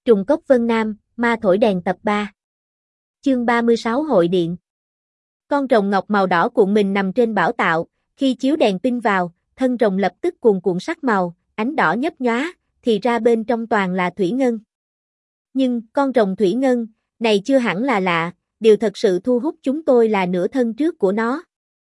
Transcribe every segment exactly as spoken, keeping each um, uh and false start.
Trùng cốc Vân Nam, ma thổi đèn tập ba. Chương ba mươi sáu Hội điện. Con rồng ngọc màu đỏ cuộn mình nằm trên bảo tạo, khi chiếu đèn pin vào, thân rồng lập tức cuồn cuộn sắc màu, ánh đỏ nhấp nhóa, thì ra bên trong toàn là thủy ngân. Nhưng, con rồng thủy ngân, này chưa hẳn là lạ, điều thật sự thu hút chúng tôi là nửa thân trước của nó.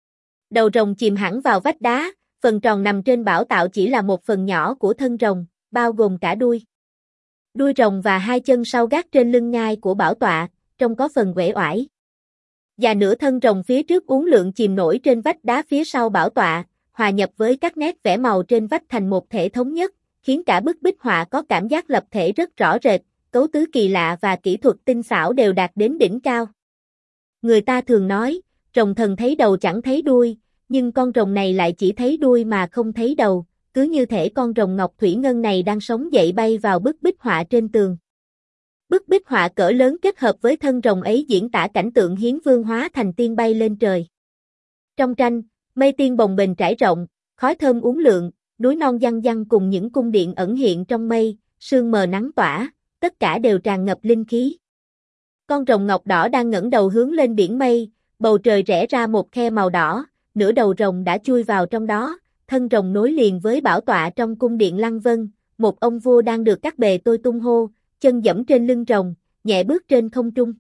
Đầu rồng chìm hẳn vào vách đá, phần tròn nằm trên bảo tạo chỉ là một phần nhỏ của thân rồng, bao gồm cả đuôi. Đuôi rồng và hai chân sau gác trên lưng ngai của bảo tọa, trông có phần uể oải. Và nửa thân rồng phía trước uốn lượn chìm nổi trên vách đá phía sau bảo tọa, hòa nhập với các nét vẽ màu trên vách thành một thể thống nhất, khiến cả bức bích họa có cảm giác lập thể rất rõ rệt, cấu tứ kỳ lạ và kỹ thuật tinh xảo đều đạt đến đỉnh cao. Người ta thường nói, rồng thần thấy đầu chẳng thấy đuôi, nhưng con rồng này lại chỉ thấy đuôi mà không thấy đầu, cứ như thể con rồng ngọc thủy ngân này đang sống dậy bay vào bức bích họa trên tường. Bức bích họa cỡ lớn kết hợp với thân rồng ấy diễn tả cảnh tượng Hiến Vương hóa thành tiên bay lên trời. Trong tranh, mây tiên bồng bềnh trải rộng, khói thơm uốn lượn, núi non văng văng cùng những cung điện ẩn hiện trong mây, sương mờ nắng tỏa, tất cả đều tràn ngập linh khí. Con rồng ngọc đỏ đang ngẩng đầu hướng lên biển mây, bầu trời rẽ ra một khe màu đỏ, nửa đầu rồng đã chui vào trong đó, thân rồng nối liền với bảo tọa trong cung điện Lăng Vân, một ông vua đang được các bề tôi tung hô, chân dẫm trên lưng rồng, nhẹ bước trên không trung.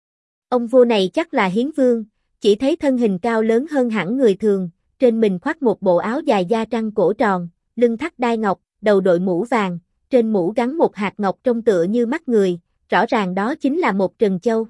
Ông vua này chắc là Hiến Vương, chỉ thấy thân hình cao lớn hơn hẳn người thường, trên mình khoác một bộ áo dài da trăng cổ tròn, lưng thắt đai ngọc, đầu đội mũ vàng, trên mũ gắn một hạt ngọc trông tựa như mắt người, rõ ràng đó chính là một trân châu.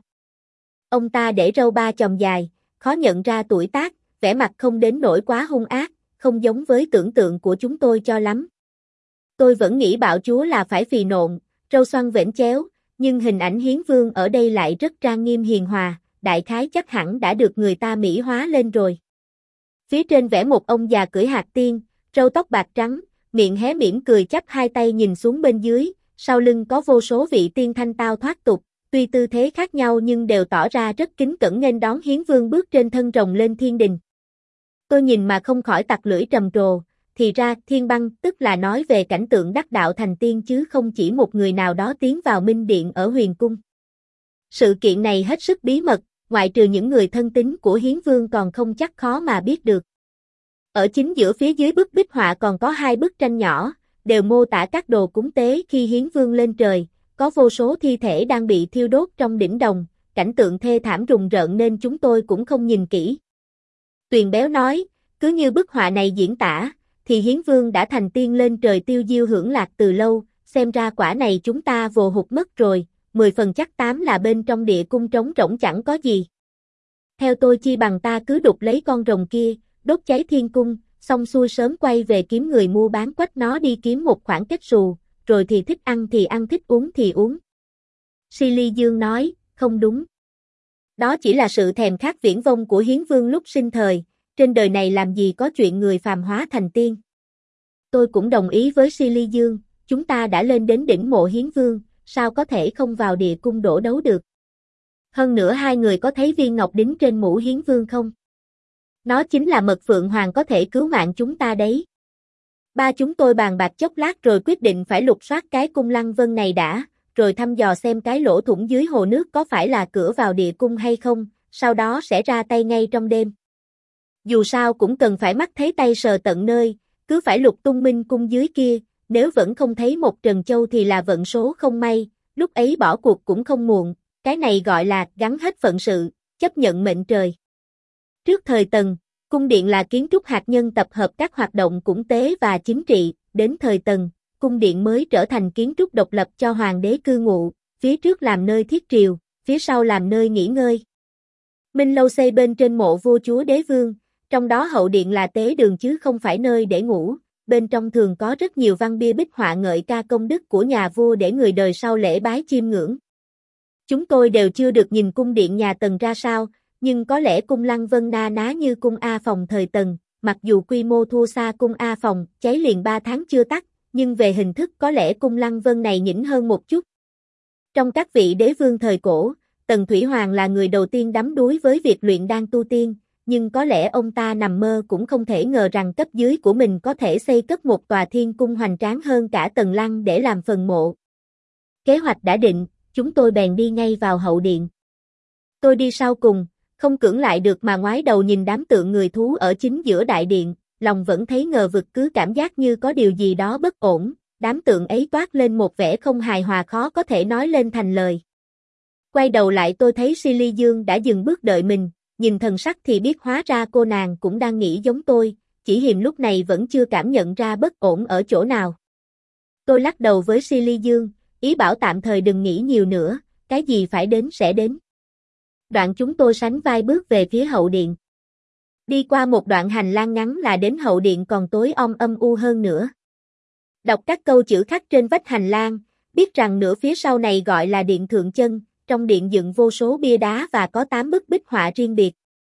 Ông ta để râu ba chòm dài, khó nhận ra tuổi tác, vẻ mặt không đến nỗi quá hung ác, không giống với tưởng tượng của chúng tôi cho lắm. Tôi vẫn nghĩ bạo chúa là phải phì nộn, râu xoăn vểnh chéo, nhưng hình ảnh Hiến Vương ở đây lại rất trang nghiêm hiền hòa, đại khái chắc hẳn đã được người ta mỹ hóa lên rồi. Phía trên vẽ một ông già cưỡi hạc tiên, râu tóc bạc trắng, miệng hé mỉm cười chắp hai tay nhìn xuống bên dưới, sau lưng có vô số vị tiên thanh tao thoát tục, tuy tư thế khác nhau nhưng đều tỏ ra rất kính cẩn nghênh đón Hiến Vương bước trên thân rồng lên thiên đình. Tôi nhìn mà không khỏi tặc lưỡi trầm trồ, thì ra thiên băng tức là nói về cảnh tượng đắc đạo thành tiên chứ không chỉ một người nào đó tiến vào minh điện ở huyền cung. Sự kiện này hết sức bí mật, ngoại trừ những người thân tín của Hiến Vương còn không chắc khó mà biết được. Ở chính giữa phía dưới bức bích họa còn có hai bức tranh nhỏ, đều mô tả các đồ cúng tế khi Hiến Vương lên trời, có vô số thi thể đang bị thiêu đốt trong đỉnh đồng, cảnh tượng thê thảm rùng rợn nên chúng tôi cũng không nhìn kỹ. Tuyền Béo nói, cứ như bức họa này diễn tả, thì Hiến Vương đã thành tiên lên trời tiêu diêu hưởng lạc từ lâu, xem ra quả này chúng ta vồ hụt mất rồi, mười phần chắc tám là bên trong địa cung trống rỗng chẳng có gì. Theo tôi chi bằng ta cứ đục lấy con rồng kia, đốt cháy thiên cung, xong xuôi sớm quay về kiếm người mua bán quách nó đi kiếm một khoản kết xù, rồi thì thích ăn thì ăn thích uống thì uống. Silly Dương nói, không đúng. Đó chỉ là sự thèm khát viển vông của Hiến Vương lúc sinh thời, trên đời này làm gì có chuyện người phàm hóa thành tiên. Tôi cũng đồng ý với Silly Dương, chúng ta đã lên đến đỉnh mộ Hiến Vương, sao có thể không vào địa cung đổ đấu được. Hơn nữa hai người có thấy viên ngọc đính trên mũ Hiến Vương không? Nó chính là mật phượng hoàng có thể cứu mạng chúng ta đấy. Ba chúng tôi bàn bạc chốc lát rồi quyết định phải lục soát cái cung Lăng Vân này đã, rồi thăm dò xem cái lỗ thủng dưới hồ nước có phải là cửa vào địa cung hay không, sau đó sẽ ra tay ngay trong đêm. Dù sao cũng cần phải mắt thấy tay sờ tận nơi, cứ phải lục tung minh cung dưới kia, nếu vẫn không thấy một trần châu thì là vận số không may, lúc ấy bỏ cuộc cũng không muộn, cái này gọi là gắn hết phận sự, chấp nhận mệnh trời. Trước thời Tần, cung điện là kiến trúc hạt nhân tập hợp các hoạt động cúng tế và chính trị, đến thời Tần, cung điện mới trở thành kiến trúc độc lập cho hoàng đế cư ngụ, phía trước làm nơi thiết triều, phía sau làm nơi nghỉ ngơi. Minh Lâu xây bên trên mộ vua chúa đế vương, trong đó hậu điện là tế đường chứ không phải nơi để ngủ, bên trong thường có rất nhiều văn bia bích họa ngợi ca công đức của nhà vua để người đời sau lễ bái chiêm ngưỡng. Chúng tôi đều chưa được nhìn cung điện nhà Tần ra sao, nhưng có lẽ cung Lăng Vân na ná như cung A Phòng thời Tần, mặc dù quy mô thua xa cung A Phòng, cháy liền ba tháng chưa tắt, nhưng về hình thức có lẽ cung Lăng Vân này nhỉnh hơn một chút. Trong các vị đế vương thời cổ, Tần Thủy Hoàng là người đầu tiên đắm đuối với việc luyện đan tu tiên, nhưng có lẽ ông ta nằm mơ cũng không thể ngờ rằng cấp dưới của mình có thể xây cất một tòa thiên cung hoành tráng hơn cả Tần Lăng để làm phần mộ. Kế hoạch đã định, chúng tôi bèn đi ngay vào hậu điện. Tôi đi sau cùng, không cưỡng lại được mà ngoái đầu nhìn đám tượng người thú ở chính giữa đại điện, lòng vẫn thấy ngờ vực, cứ cảm giác như có điều gì đó bất ổn, đám tượng ấy toát lên một vẻ không hài hòa khó có thể nói lên thành lời. Quay đầu lại tôi thấy Silly Dương đã dừng bước đợi mình, nhìn thần sắc thì biết hóa ra cô nàng cũng đang nghĩ giống tôi, chỉ hiềm lúc này vẫn chưa cảm nhận ra bất ổn ở chỗ nào. Tôi lắc đầu với Silly Dương, ý bảo tạm thời đừng nghĩ nhiều nữa, cái gì phải đến sẽ đến. Đoạn chúng tôi sánh vai bước về phía hậu điện. Đi qua một đoạn hành lang ngắn là đến hậu điện còn tối om âm u hơn nữa. Đọc các câu chữ khắc trên vách hành lang, biết rằng nửa phía sau này gọi là điện thượng chân, trong điện dựng vô số bia đá và có tám bức bích họa riêng biệt.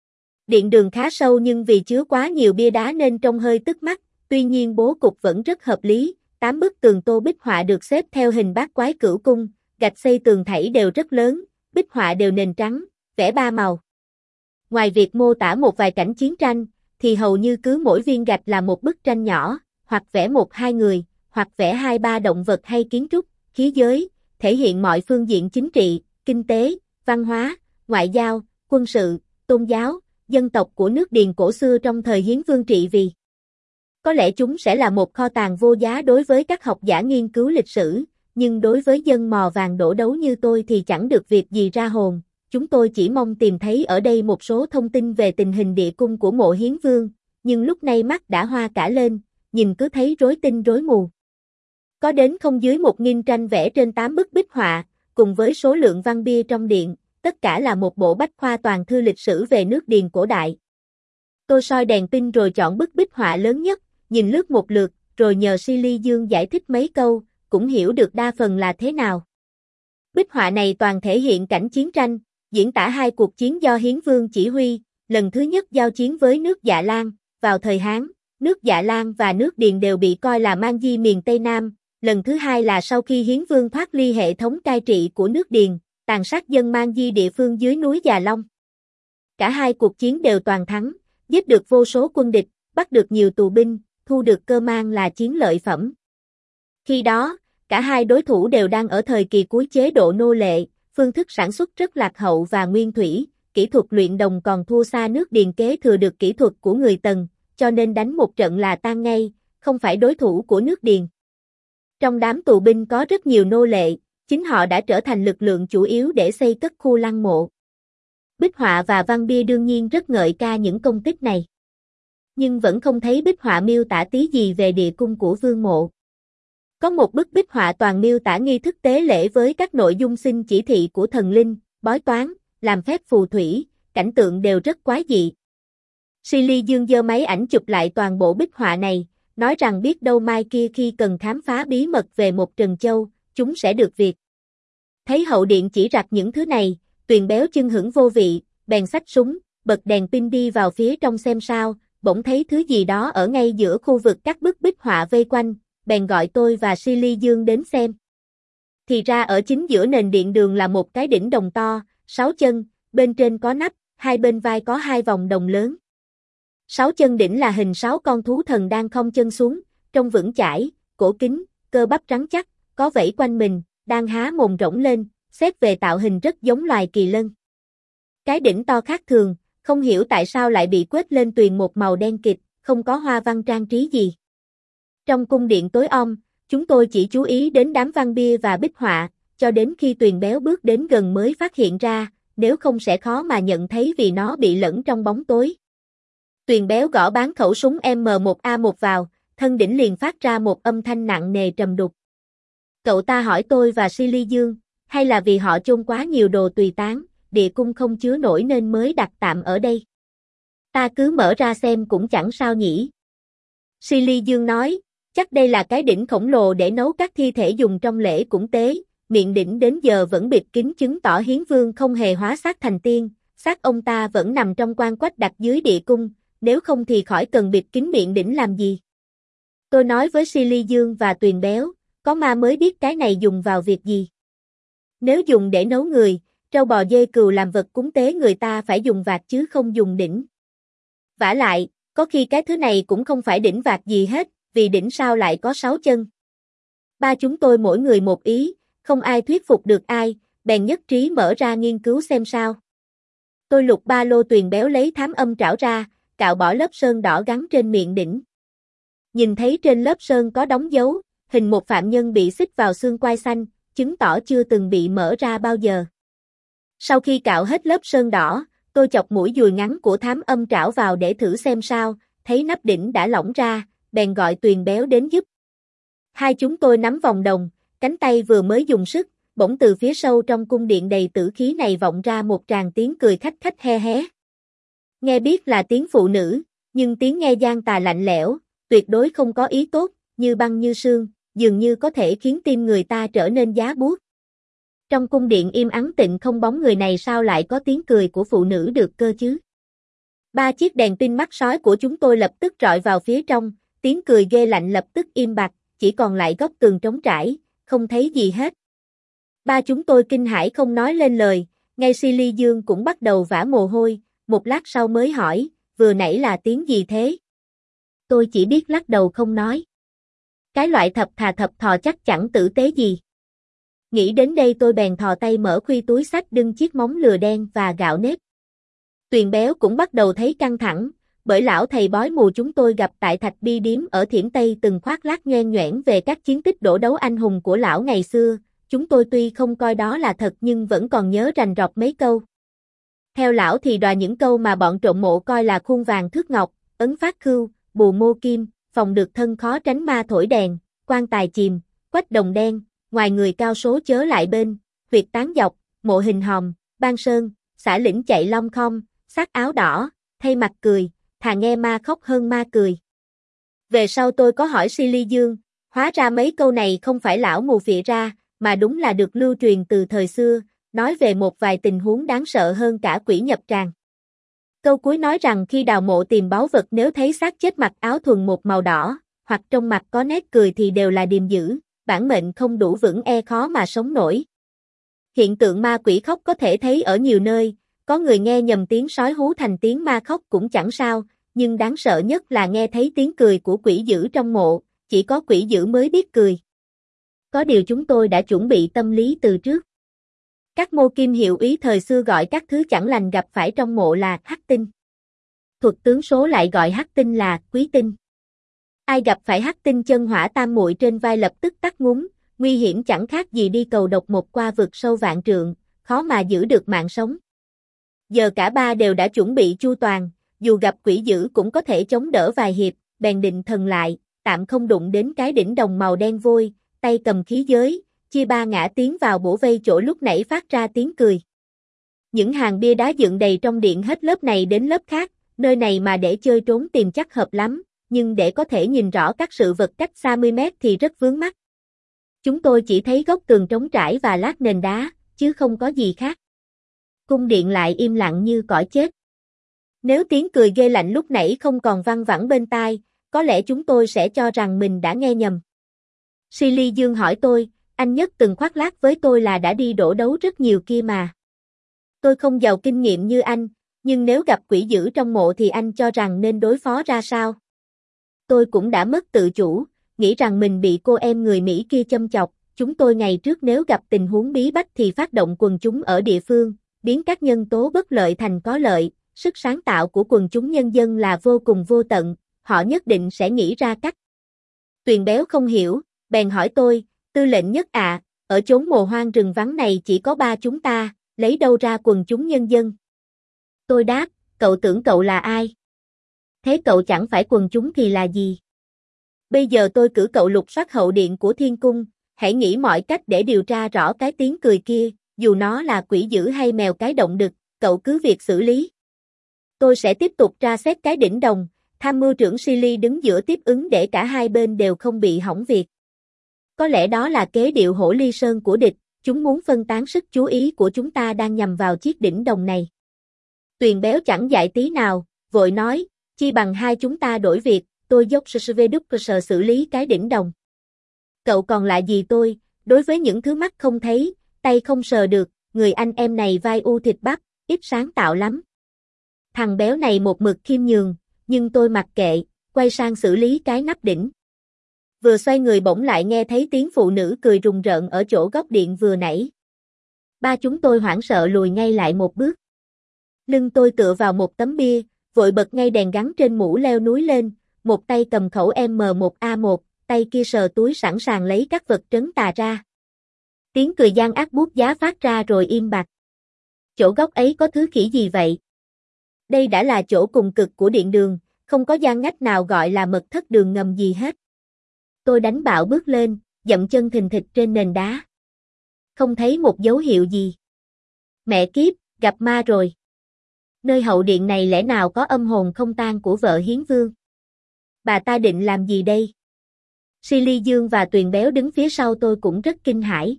Điện đường khá sâu nhưng vì chứa quá nhiều bia đá nên trông hơi tức mắt, tuy nhiên bố cục vẫn rất hợp lý, tám bức tường tô bích họa được xếp theo hình bát quái cửu cung, gạch xây tường thảy đều rất lớn, bích họa đều nền trắng, vẽ ba màu. Ngoài việc mô tả một vài cảnh chiến tranh, thì hầu như cứ mỗi viên gạch là một bức tranh nhỏ, hoặc vẽ một hai người, hoặc vẽ hai ba động vật hay kiến trúc, khí giới, thể hiện mọi phương diện chính trị, kinh tế, văn hóa, ngoại giao, quân sự, tôn giáo, dân tộc của nước Điền cổ xưa trong thời Hiến Vương trị vì. Có lẽ chúng sẽ là một kho tàng vô giá đối với các học giả nghiên cứu lịch sử, nhưng đối với dân mò vàng đổ đấu như tôi thì chẳng được việc gì ra hồn. Chúng tôi chỉ mong tìm thấy ở đây một số thông tin về tình hình địa cung của mộ Hiến Vương, nhưng lúc này mắt đã hoa cả lên, nhìn cứ thấy rối tinh rối mù. Có đến không dưới một nghìn tranh vẽ trên tám bức bích họa, cùng với số lượng văn bia trong điện, tất cả là một bộ bách khoa toàn thư lịch sử về nước Điền cổ đại. Tôi soi đèn pin rồi chọn bức bích họa lớn nhất, nhìn lướt một lượt, rồi nhờ Silly Dương giải thích mấy câu, cũng hiểu được đa phần là thế nào. Bích họa này toàn thể hiện cảnh chiến tranh, diễn tả hai cuộc chiến do Hiến Vương chỉ huy, lần thứ nhất giao chiến với nước Dạ Lan, vào thời Hán, nước Dạ Lan và nước Điền đều bị coi là mang di miền Tây Nam, lần thứ hai là sau khi Hiến Vương thoát ly hệ thống cai trị của nước Điền, tàn sát dân mang di địa phương dưới núi Già Long. Cả hai cuộc chiến đều toàn thắng, giết được vô số quân địch, bắt được nhiều tù binh, thu được cơ mang là chiến lợi phẩm. Khi đó, cả hai đối thủ đều đang ở thời kỳ cuối chế độ nô lệ, phương thức sản xuất rất lạc hậu và nguyên thủy, kỹ thuật luyện đồng còn thua xa nước Điền kế thừa được kỹ thuật của người Tần, cho nên đánh một trận là tan ngay, không phải đối thủ của nước Điền. Trong đám tù binh có rất nhiều nô lệ, chính họ đã trở thành lực lượng chủ yếu để xây cất khu lăng mộ. Bích họa và văn bia đương nhiên rất ngợi ca những công tích này. Nhưng vẫn không thấy bích họa miêu tả tí gì về địa cung của vương mộ. Có một bức bích họa toàn miêu tả nghi thức tế lễ với các nội dung xin chỉ thị của thần linh, bói toán, làm phép phù thủy, cảnh tượng đều rất quái dị. Silly Dương giơ máy ảnh chụp lại toàn bộ bích họa này, nói rằng biết đâu mai kia khi cần khám phá bí mật về một Trần Châu, chúng sẽ được việc. Thấy hậu điện chỉ rặt những thứ này, Tuyền béo chân hững vô vị, bèn xách súng, bật đèn pin đi vào phía trong xem sao, bỗng thấy thứ gì đó ở ngay giữa khu vực các bức bích họa vây quanh, bèn gọi tôi và Silly Dương đến xem. Thì ra ở chính giữa nền điện đường là một cái đỉnh đồng to, sáu chân, bên trên có nắp, hai bên vai có hai vòng đồng lớn. Sáu chân đỉnh là hình sáu con thú thần đang khom chân xuống, trông vững chãi, cổ kính, cơ bắp rắn chắc, có vảy quanh mình, đang há mồm rỗng lên, xét về tạo hình rất giống loài kỳ lân. Cái đỉnh to khác thường, không hiểu tại sao lại bị quết lên tuyền một màu đen kịt, không có hoa văn trang trí gì. Trong cung điện tối om, chúng tôi chỉ chú ý đến đám văn bia và bích họa, cho đến khi Tuyền béo bước đến gần mới phát hiện ra, nếu không sẽ khó mà nhận thấy vì nó bị lẫn trong bóng tối. Tuyền béo gõ bán khẩu súng M một A một vào, thân đỉnh liền phát ra một âm thanh nặng nề trầm đục. Cậu ta hỏi tôi và Silly Dương, hay là vì họ chôn quá nhiều đồ tùy tán, địa cung không chứa nổi nên mới đặt tạm ở đây. Ta cứ mở ra xem cũng chẳng sao nhỉ. Silly Dương nói, chắc đây là cái đỉnh khổng lồ để nấu các thi thể dùng trong lễ cúng tế, miệng đỉnh đến giờ vẫn bịt kín chứng tỏ Hiến Vương không hề hóa xác thành tiên, xác ông ta vẫn nằm trong quan quách đặt dưới địa cung, nếu không thì khỏi cần bịt kín miệng đỉnh làm gì. Tôi nói với Silly Dương và Tuyền béo, có ma mới biết cái này dùng vào việc gì. Nếu dùng để nấu người, trâu bò dê cừu làm vật cúng tế người ta phải dùng vạc chứ không dùng đỉnh. Vả lại, có khi cái thứ này cũng không phải đỉnh vạc gì hết, vì đỉnh sao lại có sáu chân. Ba chúng tôi mỗi người một ý, không ai thuyết phục được ai, bèn nhất trí mở ra nghiên cứu xem sao. Tôi lục ba lô Tuyền Béo lấy thám âm trảo ra, cạo bỏ lớp sơn đỏ gắn trên miệng đỉnh. Nhìn thấy trên lớp sơn có đóng dấu, hình một phạm nhân bị xích vào xương quai xanh, chứng tỏ chưa từng bị mở ra bao giờ. Sau khi cạo hết lớp sơn đỏ, tôi chọc mũi dùi ngắn của thám âm trảo vào để thử xem sao, thấy nắp đỉnh đã lỏng ra, bèn gọi Tuyền Béo đến giúp. Hai chúng tôi nắm vòng đồng, cánh tay vừa mới dùng sức, bỗng từ phía sâu trong cung điện đầy tử khí này vọng ra một tràng tiếng cười khách khách he hé. Nghe biết là tiếng phụ nữ, nhưng tiếng nghe gian tà lạnh lẽo, tuyệt đối không có ý tốt, như băng như sương, dường như có thể khiến tim người ta trở nên giá buốt. Trong cung điện im ắng tịnh không bóng người này sao lại có tiếng cười của phụ nữ được cơ chứ? Ba chiếc đèn pin mắt sói của chúng tôi lập tức rọi vào phía trong, tiếng cười ghê lạnh lập tức im bặt, chỉ còn lại góc tường trống trải, không thấy gì hết. Ba chúng tôi kinh hãi không nói lên lời, ngay Silly Dương cũng bắt đầu vã mồ hôi, một lát sau mới hỏi, vừa nãy là tiếng gì thế? Tôi chỉ biết lắc đầu không nói. Cái loại thập thà thập thò chắc chẳng tử tế gì. Nghĩ đến đây tôi bèn thò tay mở khuy túi xách đựng chiếc móng lừa đen và gạo nếp. Tuyền Béo cũng bắt đầu thấy căng thẳng, bởi lão thầy bói mù chúng tôi gặp tại Thạch Bi Điếm ở Thiểm Tây từng khoác lác nhoẻn nhoẻn về các chiến tích đổ đấu anh hùng của lão ngày xưa, chúng tôi tuy không coi đó là thật nhưng vẫn còn nhớ rành rọt mấy câu. Theo lão thì đoà những câu mà bọn trộm mộ coi là khuôn vàng thước ngọc, ấn phát khưu, bù mô kim, phòng được thân khó tránh ma thổi đèn, quan tài chìm, quách đồng đen, ngoài người cao số chớ lại bên, huyệt tán dọc, mộ hình hòm, ban sơn, xả lĩnh chạy long khom, xác áo đỏ, thay mặt cười, thà nghe ma khóc hơn ma cười. Về sau tôi có hỏi Silly Dương, hóa ra mấy câu này không phải lão mù phịa ra, mà đúng là được lưu truyền từ thời xưa, nói về một vài tình huống đáng sợ hơn cả quỷ nhập tràng. Câu cuối nói rằng khi đào mộ tìm báu vật nếu thấy xác chết mặc áo thuần một màu đỏ, hoặc trong mặt có nét cười thì đều là điềm dữ, bản mệnh không đủ vững e khó mà sống nổi. Hiện tượng ma quỷ khóc có thể thấy ở nhiều nơi, có người nghe nhầm tiếng sói hú thành tiếng ma khóc cũng chẳng sao, nhưng đáng sợ nhất là nghe thấy tiếng cười của quỷ dữ trong mộ, chỉ có quỷ dữ mới biết cười. Có điều chúng tôi đã chuẩn bị tâm lý từ trước. Các mô kim hiệu úy thời xưa gọi các thứ chẳng lành gặp phải trong mộ là hắc tinh. Thuật tướng số lại gọi hắc tinh là quý tinh. Ai gặp phải hắc tinh chân hỏa tam muội trên vai lập tức tắt ngúm, nguy hiểm chẳng khác gì đi cầu độc một qua vực sâu vạn trượng, khó mà giữ được mạng sống. Giờ cả ba đều đã chuẩn bị chu toàn, dù gặp quỷ dữ cũng có thể chống đỡ vài hiệp, bèn định thần lại, tạm không đụng đến cái đỉnh đồng màu đen vôi, tay cầm khí giới, chia ba ngã tiến vào bổ vây chỗ lúc nãy phát ra tiếng cười. Những hàng bia đá dựng đầy trong điện hết lớp này đến lớp khác, nơi này mà để chơi trốn tìm chắc hợp lắm, nhưng để có thể nhìn rõ các sự vật cách xa mươi mét thì rất vướng mắt. Chúng tôi chỉ thấy góc tường trống trải và lát nền đá, chứ không có gì khác. Cung điện lại im lặng như cõi chết. Nếu tiếng cười ghê lạnh lúc nãy không còn văng vẳng bên tai, có lẽ chúng tôi sẽ cho rằng mình đã nghe nhầm. Silly Dương hỏi tôi, anh Nhất từng khoác lác với tôi là đã đi đổ đấu rất nhiều kia mà. Tôi không giàu kinh nghiệm như anh, nhưng nếu gặp quỷ dữ trong mộ thì anh cho rằng nên đối phó ra sao? Tôi cũng đã mất tự chủ, nghĩ rằng mình bị cô em người Mỹ kia châm chọc, chúng tôi ngày trước nếu gặp tình huống bí bách thì phát động quần chúng ở địa phương, biến các nhân tố bất lợi thành có lợi, sức sáng tạo của quần chúng nhân dân là vô cùng vô tận, họ nhất định sẽ nghĩ ra cách. Tuyền Béo không hiểu, bèn hỏi tôi, Tư lệnh Nhất ạ, à, ở chốn mồ hoang rừng vắng này chỉ có ba chúng ta, lấy đâu ra quần chúng nhân dân? Tôi đáp, cậu tưởng cậu là ai? Thế cậu chẳng phải quần chúng thì là gì? Bây giờ tôi cử cậu lục soát hậu điện của Thiên Cung, hãy nghĩ mọi cách để điều tra rõ cái tiếng cười kia, dù nó là quỷ dữ hay mèo cái động đực, cậu cứ việc xử lý. Tôi sẽ tiếp tục tra xét cái đỉnh đồng, tham mưu trưởng Silly đứng giữa tiếp ứng để cả hai bên đều không bị hỏng việc. Có lẽ đó là kế điệu hổ ly sơn của địch, chúng muốn phân tán sức chú ý của chúng ta đang nhằm vào chiếc đỉnh đồng này. Tuyền Béo chẳng dại tí nào, vội nói, chi bằng hai chúng ta đổi việc, tôi dốc sơ đúc cơ sở xử lý cái đỉnh đồng. Cậu còn lại gì tôi, đối với những thứ mắt không thấy, tay không sờ được, người anh em này vai u thịt bắp, ít sáng tạo lắm. Thằng béo này một mực khiêm nhường, nhưng tôi mặc kệ, quay sang xử lý cái nắp đỉnh. Vừa xoay người bỗng lại nghe thấy tiếng phụ nữ cười rùng rợn ở chỗ góc điện vừa nãy. Ba chúng tôi hoảng sợ lùi ngay lại một bước. Lưng tôi tựa vào một tấm bia, vội bật ngay đèn gắn trên mũ leo núi lên, một tay cầm khẩu M một A một, tay kia sờ túi sẵn sàng lấy các vật trấn tà ra. Tiếng cười gian ác bút giá phát ra rồi im bặt. Chỗ góc ấy có thứ khỉ gì vậy? Đây đã là chỗ cùng cực của điện đường, không có gian ngách nào gọi là mật thất đường ngầm gì hết. Tôi đánh bạo bước lên, dậm chân thình thịch trên nền đá. Không thấy một dấu hiệu gì. Mẹ kiếp, gặp ma rồi. Nơi hậu điện này lẽ nào có âm hồn không tan của vợ Hiến Vương? Bà ta định làm gì đây? Silly Dương và Tuyền Béo đứng phía sau tôi cũng rất kinh hãi.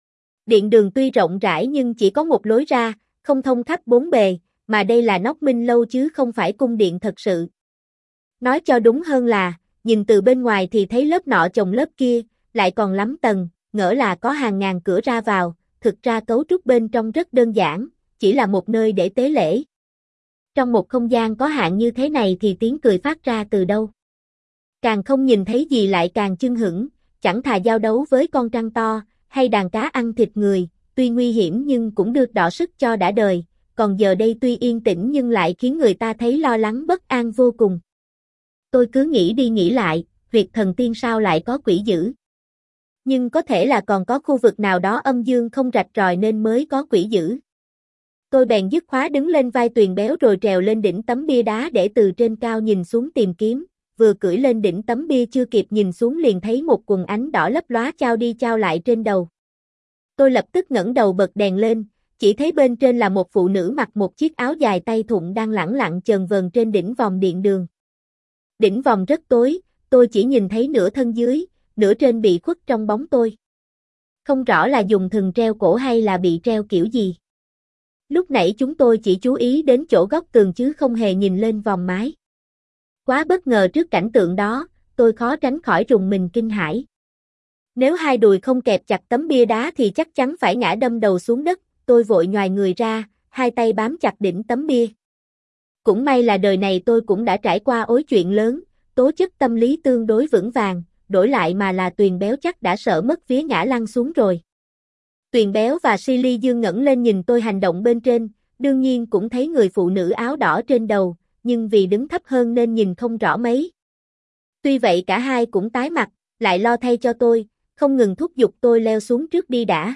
Điện đường tuy rộng rãi nhưng chỉ có một lối ra, không thông khắp bốn bề, mà đây là nóc Minh Lâu chứ không phải cung điện thật sự. Nói cho đúng hơn là, nhìn từ bên ngoài thì thấy lớp nọ chồng lớp kia, lại còn lắm tầng, ngỡ là có hàng ngàn cửa ra vào, thực ra cấu trúc bên trong rất đơn giản, chỉ là một nơi để tế lễ. Trong một không gian có hạn như thế này thì tiếng cười phát ra từ đâu? Càng không nhìn thấy gì lại càng chưng hửng, chẳng thà giao đấu với con trăng to, hay đàn cá ăn thịt người, tuy nguy hiểm nhưng cũng được đọ sức cho đã đời, còn giờ đây tuy yên tĩnh nhưng lại khiến người ta thấy lo lắng bất an vô cùng. Tôi cứ nghĩ đi nghĩ lại, huyệt thần tiên sao lại có quỷ dữ? Nhưng có thể là còn có khu vực nào đó âm dương không rạch ròi nên mới có quỷ dữ. Tôi bèn dứt khóa đứng lên vai Tuyền Béo rồi trèo lên đỉnh tấm bia đá để từ trên cao nhìn xuống tìm kiếm, vừa cưỡi lên đỉnh tấm bia chưa kịp nhìn xuống liền thấy một quần ánh đỏ lấp lóa chao đi chao lại trên đầu. Tôi lập tức ngẩng đầu bật đèn lên, chỉ thấy bên trên là một phụ nữ mặc một chiếc áo dài tay thụng đang lẳng lặng chờn vờn trên đỉnh vòm điện đường. Đỉnh vòm rất tối, tôi chỉ nhìn thấy nửa thân dưới, nửa trên bị khuất trong bóng tôi. Không rõ là dùng thừng treo cổ hay là bị treo kiểu gì. Lúc nãy chúng tôi chỉ chú ý đến chỗ góc tường chứ không hề nhìn lên vòm mái. Quá bất ngờ trước cảnh tượng đó, tôi khó tránh khỏi rùng mình kinh hãi. Nếu hai đùi không kẹp chặt tấm bia đá thì chắc chắn phải ngã đâm đầu xuống đất, tôi vội nhoài người ra, hai tay bám chặt đỉnh tấm bia. Cũng may là đời này tôi cũng đã trải qua ối chuyện lớn, tố chất tâm lý tương đối vững vàng, đổi lại mà là Tuyền Béo chắc đã sợ mất vía ngã lăn xuống rồi. Tuyền Béo và Silly Dương ngẩng lên nhìn tôi hành động bên trên, đương nhiên cũng thấy người phụ nữ áo đỏ trên đầu, nhưng vì đứng thấp hơn nên nhìn không rõ mấy. Tuy vậy cả hai cũng tái mặt, lại lo thay cho tôi, không ngừng thúc giục tôi leo xuống trước đi đã.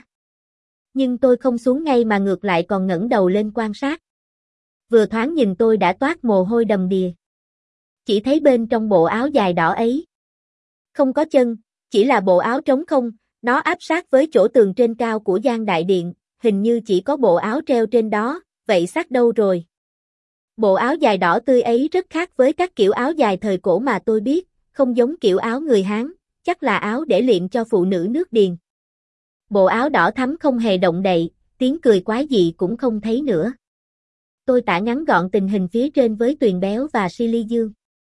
Nhưng tôi không xuống ngay mà ngược lại còn ngẩng đầu lên quan sát. Vừa thoáng nhìn tôi đã toát mồ hôi đầm đìa. Chỉ thấy bên trong bộ áo dài đỏ ấy không có chân, chỉ là bộ áo trống không, nó áp sát với chỗ tường trên cao của gian đại điện, hình như chỉ có bộ áo treo trên đó, vậy xác đâu rồi? Bộ áo dài đỏ tươi ấy rất khác với các kiểu áo dài thời cổ mà tôi biết, không giống kiểu áo người Hán, chắc là áo để liệm cho phụ nữ nước Điền. Bộ áo đỏ thắm không hề động đậy, tiếng cười quái dị cũng không thấy nữa. Tôi tả ngắn gọn tình hình phía trên với Tuyền Béo và Silly Dương.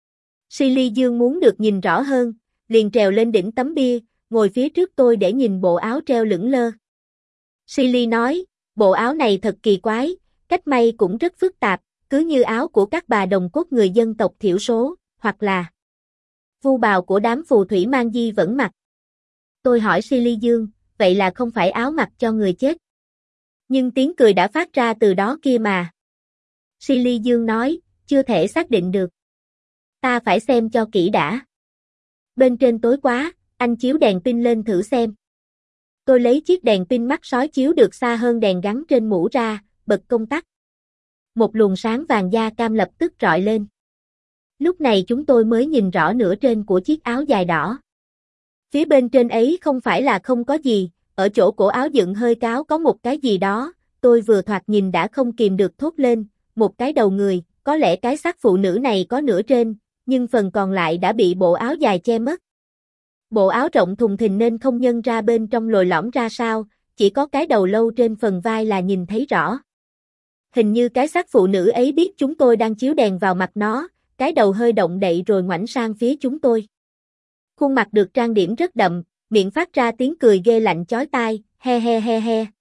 Silly Dương muốn được nhìn rõ hơn, liền trèo lên đỉnh tấm bia, ngồi phía trước tôi để nhìn bộ áo treo lững lơ. Silly nói, bộ áo này thật kỳ quái, cách may cũng rất phức tạp, cứ như áo của các bà đồng cốt người dân tộc thiểu số, hoặc là vu bào của đám phù thủy mang di vẫn mặc. Tôi hỏi Silly Dương, vậy là không phải áo mặc cho người chết? Nhưng tiếng cười đã phát ra từ đó kia mà. Silly Dương nói, chưa thể xác định được. Ta phải xem cho kỹ đã. Bên trên tối quá, anh chiếu đèn pin lên thử xem. Tôi lấy chiếc đèn pin mắt sói chiếu được xa hơn đèn gắn trên mũ ra, bật công tắc. Một luồng sáng vàng da cam lập tức rọi lên. Lúc này chúng tôi mới nhìn rõ nửa trên của chiếc áo dài đỏ. Phía bên trên ấy không phải là không có gì, ở chỗ cổ áo dựng hơi cáo có một cái gì đó, tôi vừa thoạt nhìn đã không kìm được thốt lên, một cái đầu người, có lẽ cái xác phụ nữ này có nửa trên, nhưng phần còn lại đã bị bộ áo dài che mất. Bộ áo rộng thùng thình nên không nhân ra bên trong lồi lõm ra sao, chỉ có cái đầu lâu trên phần vai là nhìn thấy rõ. Hình như cái xác phụ nữ ấy biết chúng tôi đang chiếu đèn vào mặt nó, cái đầu hơi động đậy rồi ngoảnh sang phía chúng tôi. Khuôn mặt được trang điểm rất đậm, miệng phát ra tiếng cười ghê lạnh chói tai, he he he he.